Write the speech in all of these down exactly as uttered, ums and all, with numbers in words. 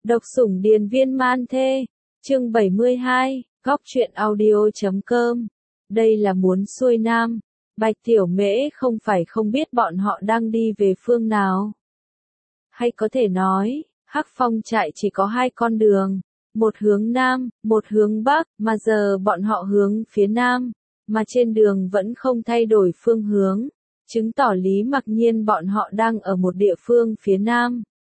Độc sủng điền viên man thê, chương bảy mươi hai, góc truyện audio chấm com. Đây là muốn xuôi nam. Bạch Tiểu Mễ không phải không biết bọn họ đang đi về phương nào. Hay có thể nói, Hắc Phong trại chỉ có hai con đường, một hướng nam, một hướng bắc, mà giờ bọn họ hướng phía nam, mà trên đường vẫn không thay đổi phương hướng, chứng tỏ Lý Mặc Nhiên bọn họ đang ở một địa phương phía nam.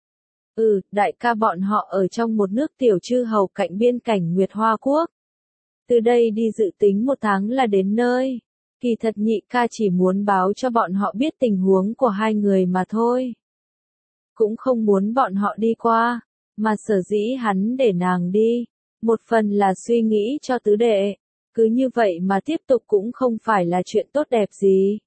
Ừ, đại ca bọn họ ở trong một nước tiểu chư hầu cạnh biên cảnh Nguyệt Hoa Quốc. Từ đây đi dự tính một tháng là đến nơi. Kỳ thật nhị ca chỉ muốn báo cho bọn họ biết tình huống của hai người mà thôi. Cũng không muốn bọn họ đi qua, mà sở dĩ hắn để nàng đi. Một phần là suy nghĩ cho tứ đệ, cứ như vậy mà tiếp tục cũng không phải là chuyện tốt đẹp gì.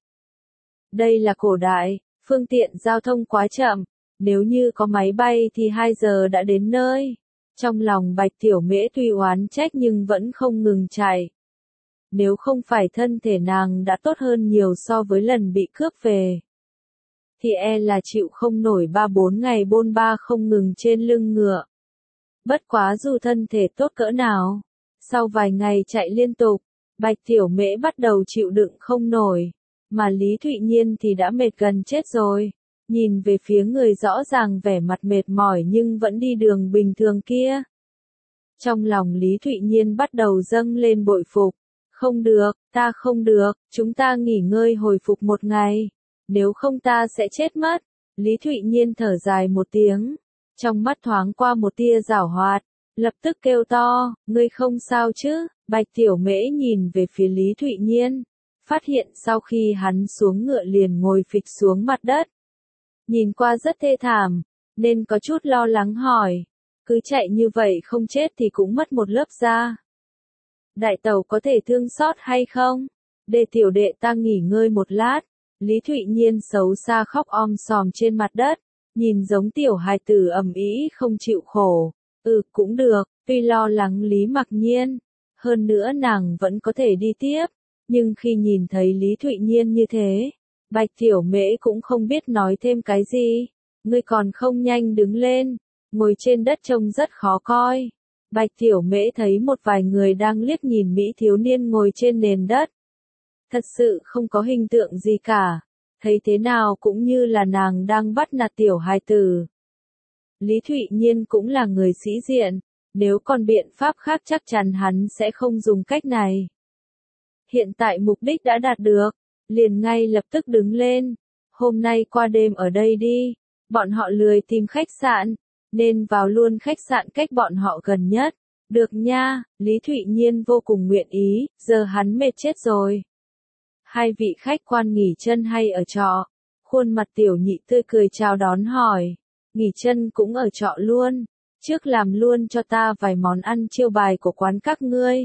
Đây là cổ đại, phương tiện giao thông quá chậm. Nếu như có máy bay thì hai giờ đã đến nơi. Trong lòng Bạch Tiểu Mễ tuy oán trách nhưng vẫn không ngừng chạy. Nếu không phải thân thể nàng đã tốt hơn nhiều so với lần bị cướp về, thì e là chịu không nổi ba bốn ngày bôn ba không ngừng trên lưng ngựa. Bất quá dù thân thể tốt cỡ nào, sau vài ngày chạy liên tục, Bạch Tiểu Mễ bắt đầu chịu đựng không nổi, mà Lý Thụy Nhiên thì đã mệt gần chết rồi. Nhìn về phía người rõ ràng vẻ mặt mệt mỏi nhưng vẫn đi đường bình thường kia. Trong lòng Lý Thụy Nhiên bắt đầu dâng lên bội phục. Không được, ta không được, chúng ta nghỉ ngơi hồi phục một ngày. Nếu không ta sẽ chết mất. Lý Thụy Nhiên thở dài một tiếng. Trong mắt thoáng qua một tia giảo hoạt. Lập tức kêu to, ngươi không sao chứ? Bạch Tiểu Mễ nhìn về phía Lý Thụy Nhiên. Phát hiện sau khi hắn xuống ngựa liền ngồi phịch xuống mặt đất. Nhìn qua rất thê thảm, nên có chút lo lắng hỏi. Cứ chạy như vậy không chết thì cũng mất một lớp da. Đại tẩu có thể thương xót hay không? Để tiểu đệ ta nghỉ ngơi một lát. Lý Thụy Nhiên xấu xa khóc om sòm trên mặt đất. Nhìn giống tiểu hài tử ầm ĩ không chịu khổ. Ừ cũng được, tuy lo lắng Lý Mặc Nhiên. Hơn nữa nàng vẫn có thể đi tiếp. Nhưng khi nhìn thấy Lý Thụy Nhiên như thế, Bạch Tiểu Mễ cũng không biết nói thêm cái gì. Ngươi còn không nhanh đứng lên, ngồi trên đất trông rất khó coi. Bạch Tiểu Mễ thấy một vài người đang liếc nhìn mỹ thiếu niên ngồi trên nền đất. Thật sự không có hình tượng gì cả, thấy thế nào cũng như là nàng đang bắt nạt tiểu hài tử. Lý Thụy Nhiên cũng là người sĩ diện, nếu còn biện pháp khác chắc chắn hắn sẽ không dùng cách này. Hiện tại mục đích đã đạt được. Liền ngay lập tức đứng lên. Hôm nay qua đêm ở đây đi. Bọn họ lười tìm khách sạn, nên vào luôn khách sạn cách bọn họ gần nhất. Được nha, Lý Thụy Nhiên vô cùng nguyện ý, giờ hắn mệt chết rồi. Hai vị khách quan nghỉ chân hay ở trọ? Khuôn mặt tiểu nhị tươi cười chào đón hỏi. Nghỉ chân cũng ở trọ luôn. Trước làm luôn cho ta vài món ăn chiêu bài của quán các ngươi.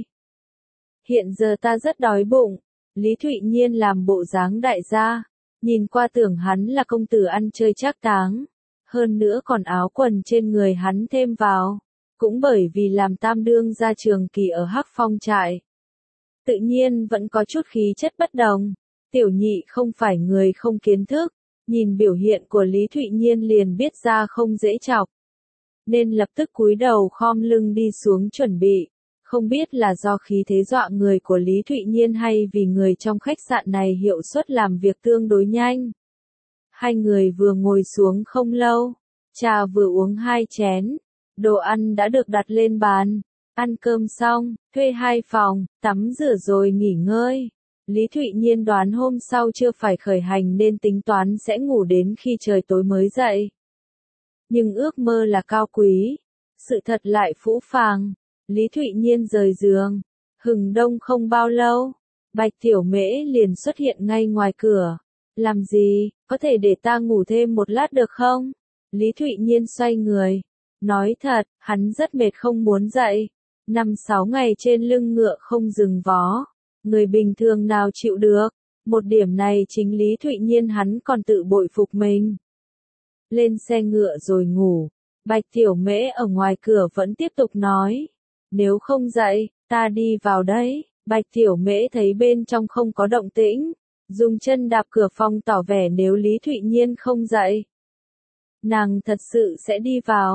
Hiện giờ ta rất đói bụng. Lý Thụy Nhiên làm bộ dáng đại gia, nhìn qua tưởng hắn là công tử ăn chơi trác táng, hơn nữa còn áo quần trên người hắn thêm vào, cũng bởi vì làm tam đương gia trường kỳ ở Hắc Phong trại. Tự nhiên vẫn có chút khí chất bất đồng, tiểu nhị không phải người không kiến thức, nhìn biểu hiện của Lý Thụy Nhiên liền biết ra không dễ chọc. Nên lập tức cúi đầu khom lưng đi xuống chuẩn bị. Không biết là do khí thế dọa người của Lý Thụy Nhiên hay vì người trong khách sạn này hiệu suất làm việc tương đối nhanh. Hai người vừa ngồi xuống không lâu, trà vừa uống hai chén, đồ ăn đã được đặt lên bàn, ăn cơm xong, thuê hai phòng, tắm rửa rồi nghỉ ngơi. Lý Thụy Nhiên đoán hôm sau chưa phải khởi hành nên tính toán sẽ ngủ đến khi trời tối mới dậy. Nhưng ước mơ là cao quý, sự thật lại phũ phàng. Lý Thụy Nhiên rời giường, hừng đông không bao lâu, Bạch Tiểu Mễ liền xuất hiện ngay ngoài cửa. Làm gì, có thể để ta ngủ thêm một lát được không? Lý Thụy Nhiên xoay người, nói thật, hắn rất mệt không muốn dậy. Năm sáu ngày trên lưng ngựa không dừng vó, người bình thường nào chịu được. Một điểm này chính Lý Thụy Nhiên hắn còn tự bội phục mình. Lên xe ngựa rồi ngủ, Bạch Tiểu Mễ ở ngoài cửa vẫn tiếp tục nói. Nếu không dậy, ta đi vào đấy. Bạch Tiểu Mễ thấy bên trong không có động tĩnh, dùng chân đạp cửa phòng tỏ vẻ nếu Lý Thụy Nhiên không dậy, nàng thật sự sẽ đi vào.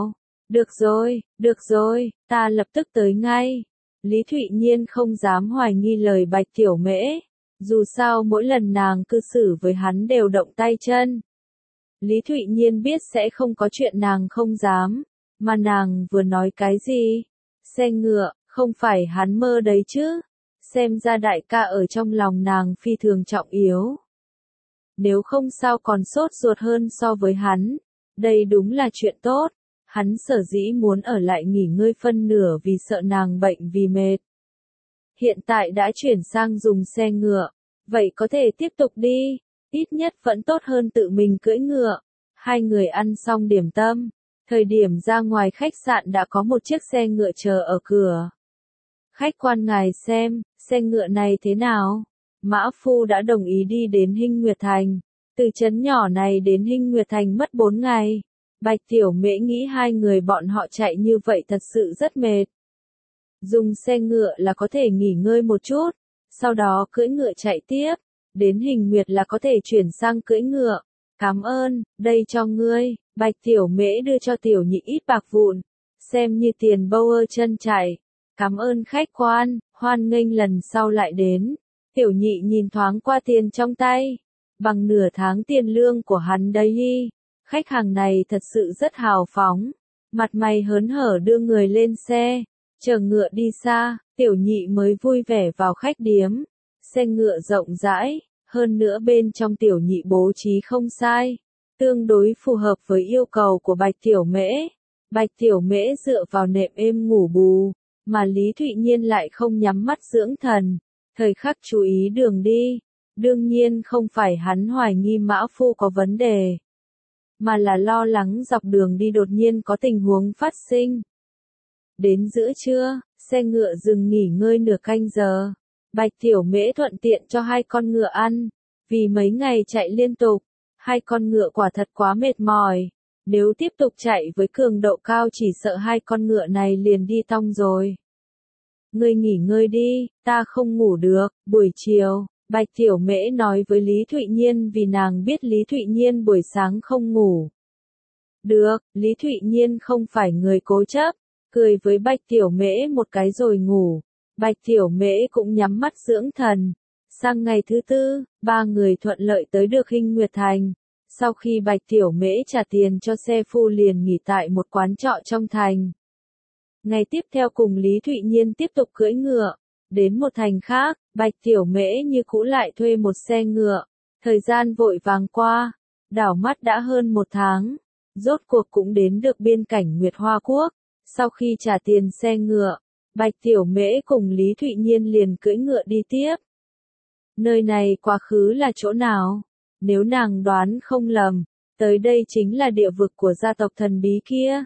Được rồi, được rồi, ta lập tức tới ngay. Lý Thụy Nhiên không dám hoài nghi lời Bạch Tiểu Mễ. Dù sao mỗi lần nàng cư xử với hắn đều động tay chân. Lý Thụy Nhiên biết sẽ không có chuyện nàng không dám. Mà nàng vừa nói cái gì? Xe ngựa, không phải hắn mơ đấy chứ. Xem ra đại ca ở trong lòng nàng phi thường trọng yếu. Nếu không sao còn sốt ruột hơn so với hắn. Đây đúng là chuyện tốt. Hắn sở dĩ muốn ở lại nghỉ ngơi phân nửa vì sợ nàng bệnh vì mệt. Hiện tại đã chuyển sang dùng xe ngựa. Vậy có thể tiếp tục đi. Ít nhất vẫn tốt hơn tự mình cưỡi ngựa. Hai người ăn xong điểm tâm. Thời điểm ra ngoài khách sạn đã có một chiếc xe ngựa chờ ở cửa. Khách quan ngài xem, xe ngựa này thế nào? Mã Phu đã đồng ý đi đến Hinh Nguyệt Thành. Từ trấn nhỏ này đến Hinh Nguyệt Thành mất bốn ngày. Bạch Tiểu Mễ nghĩ hai người bọn họ chạy như vậy thật sự rất mệt. Dùng xe ngựa là có thể nghỉ ngơi một chút, sau đó cưỡi ngựa chạy tiếp, đến Hình Nguyệt là có thể chuyển sang cưỡi ngựa. Cảm ơn, đây cho ngươi. Bạch Tiểu Mễ đưa cho Tiểu Nhị ít bạc vụn, xem như tiền bâu ơ chân chạy. Cảm ơn khách quan, hoan nghênh lần sau lại đến. Tiểu Nhị nhìn thoáng qua tiền trong tay, bằng nửa tháng tiền lương của hắn đấy đi. Khách hàng này thật sự rất hào phóng, mặt mày hớn hở đưa người lên xe, chờ ngựa đi xa, Tiểu Nhị mới vui vẻ vào khách điếm. Xe ngựa rộng rãi, hơn nữa bên trong Tiểu Nhị bố trí không sai, tương đối phù hợp với yêu cầu của Bạch Tiểu Mễ. Bạch Tiểu Mễ dựa vào nệm êm ngủ bù, mà Lý Thụy Nhiên lại không nhắm mắt dưỡng thần, thời khắc chú ý đường đi. Đương nhiên không phải hắn hoài nghi Mã Phu có vấn đề, mà là lo lắng dọc đường đi đột nhiên có tình huống phát sinh. Đến giữa trưa, xe ngựa dừng nghỉ ngơi nửa canh giờ. Bạch Tiểu Mễ thuận tiện cho hai con ngựa ăn, vì mấy ngày chạy liên tục, hai con ngựa quả thật quá mệt mỏi. Nếu tiếp tục chạy với cường độ cao chỉ sợ hai con ngựa này liền đi tong rồi. Ngươi nghỉ ngơi đi, ta không ngủ được. Buổi chiều, Bạch Tiểu Mễ nói với Lý Thụy Nhiên vì nàng biết Lý Thụy Nhiên buổi sáng không ngủ. Được, Lý Thụy Nhiên không phải người cố chấp, cười với Bạch Tiểu Mễ một cái rồi ngủ. Bạch Tiểu Mễ cũng nhắm mắt dưỡng thần. Sang ngày thứ tư, ba người thuận lợi tới được Hinh Nguyệt Thành. Sau khi Bạch Tiểu Mễ trả tiền cho xe phu liền nghỉ tại một quán trọ trong thành. Ngày tiếp theo cùng Lý Thụy Nhiên tiếp tục cưỡi ngựa. Đến một thành khác, Bạch Tiểu Mễ như cũ lại thuê một xe ngựa. Thời gian vội vàng qua, đảo mắt đã hơn một tháng. Rốt cuộc cũng đến được biên cảnh Nguyệt Hoa Quốc. Sau khi trả tiền xe ngựa, Bạch Tiểu Mễ cùng Lý Thụy Nhiên liền cưỡi ngựa đi tiếp. Nơi này quá khứ là chỗ nào? Nếu nàng đoán không lầm, tới đây chính là địa vực của gia tộc thần bí kia.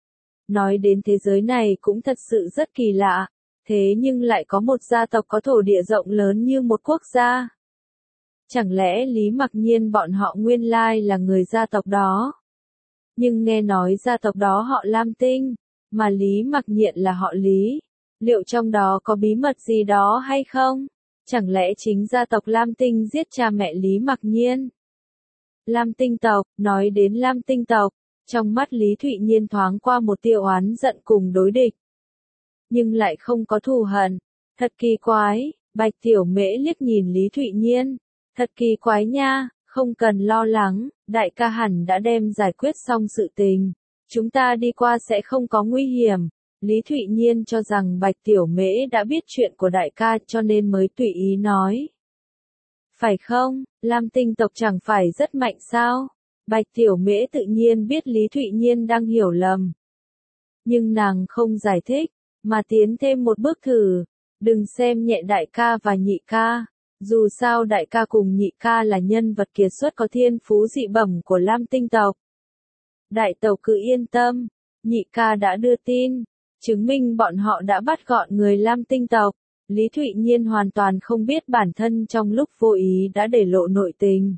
Nói đến thế giới này cũng thật sự rất kỳ lạ, thế nhưng lại có một gia tộc có thổ địa rộng lớn như một quốc gia. Chẳng lẽ Lý Mặc Nhiên bọn họ nguyên lai là người gia tộc đó? Nhưng nghe nói gia tộc đó họ Lam Tinh, mà Lý Mặc Nhiên là họ Lý. Liệu trong đó có bí mật gì đó hay không? Chẳng lẽ chính gia tộc Lam Tinh giết cha mẹ Lý Mặc Nhiên? Lam Tinh tộc, nói đến Lam Tinh tộc, trong mắt Lý Thụy Nhiên thoáng qua một tia oán giận cùng đối địch. Nhưng lại không có thù hận. Thật kỳ quái, Bạch Tiểu Mễ liếc nhìn Lý Thụy Nhiên. Thật kỳ quái nha, không cần lo lắng, đại ca hẳn đã đem giải quyết xong sự tình. Chúng ta đi qua sẽ không có nguy hiểm. Lý Thụy Nhiên cho rằng Bạch Tiểu Mễ đã biết chuyện của đại ca cho nên mới tùy ý nói. Phải không, Lam Tinh tộc chẳng phải rất mạnh sao? Bạch Tiểu Mễ tự nhiên biết Lý Thụy Nhiên đang hiểu lầm. Nhưng nàng không giải thích, mà tiến thêm một bước thử. Đừng xem nhẹ đại ca và nhị ca. Dù sao đại ca cùng nhị ca là nhân vật kiệt xuất có thiên phú dị bẩm của Lam Tinh tộc. Đại tàu cứ yên tâm, nhị ca đã đưa tin, chứng minh bọn họ đã bắt gọn người Lam Tinh tộc. Lý Thụy Nhiên hoàn toàn không biết bản thân trong lúc vô ý đã để lộ nội tình.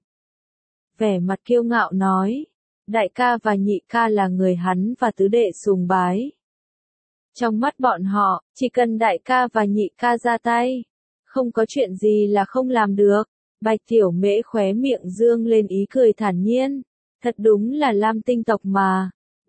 Vẻ mặt kiêu ngạo nói, đại ca và nhị ca là người hắn và tứ đệ sùng bái. Trong mắt bọn họ, chỉ cần đại ca và nhị ca ra tay, không có chuyện gì là không làm được. Bạch Tiểu Mễ khóe miệng dương lên ý cười thản nhiên. Thật đúng là Lam Tinh tộc mà.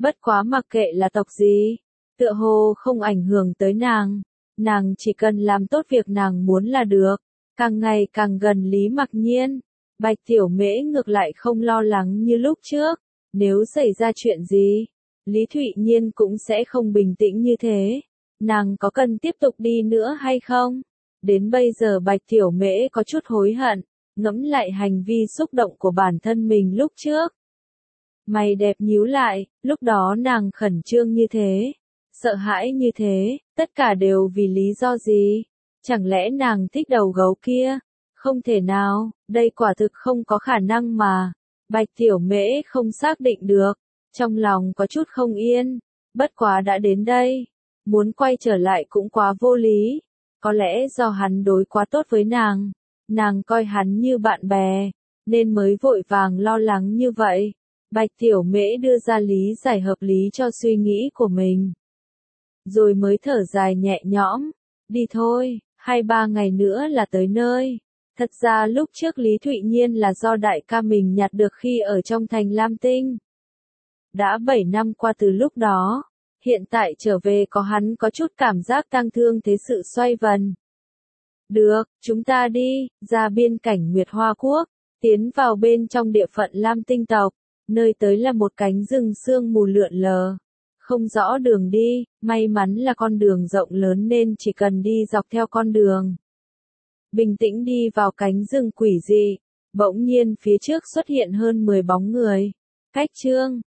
Bất quá mặc kệ là tộc gì, tựa hồ không ảnh hưởng tới nàng. Nàng chỉ cần làm tốt việc nàng muốn là được. Càng ngày càng gần Lý Mặc Nhiên, Bạch Tiểu Mễ ngược lại không lo lắng như lúc trước. Nếu xảy ra chuyện gì, Lý Thụy Nhiên cũng sẽ không bình tĩnh như thế. Nàng có cần tiếp tục đi nữa hay không? Đến bây giờ Bạch Tiểu Mễ có chút hối hận, ngẫm lại hành vi xúc động của bản thân mình lúc trước. Mày đẹp nhíu lại, lúc đó nàng khẩn trương như thế, sợ hãi như thế, tất cả đều vì lý do gì? Chẳng lẽ nàng thích đầu gấu kia? Không thể nào, đây quả thực không có khả năng mà. Bạch Tiểu Mễ không xác định được, trong lòng có chút không yên, bất quá đã đến đây, muốn quay trở lại cũng quá vô lý. Có lẽ do hắn đối quá tốt với nàng, nàng coi hắn như bạn bè, nên mới vội vàng lo lắng như vậy. Bạch Tiểu Mễ đưa ra lý giải hợp lý cho suy nghĩ của mình. Rồi mới thở dài nhẹ nhõm, đi thôi, hai ba ngày nữa là tới nơi. Thật ra lúc trước Lý Thụy Nhiên là do đại ca mình nhặt được khi ở trong thành Lam Tinh. Đã bảy năm qua từ lúc đó, hiện tại trở về có hắn có chút cảm giác tang thương thế sự xoay vần. Được, chúng ta đi, ra biên cảnh Nguyệt Hoa Quốc, tiến vào bên trong địa phận Lam Tinh tộc, nơi tới là một cánh rừng sương mù lượn lờ. Không rõ đường đi, may mắn là con đường rộng lớn nên chỉ cần đi dọc theo con đường. Bình tĩnh đi vào cánh rừng quỷ dị, bỗng nhiên phía trước xuất hiện hơn mười bóng người. Cách Trương,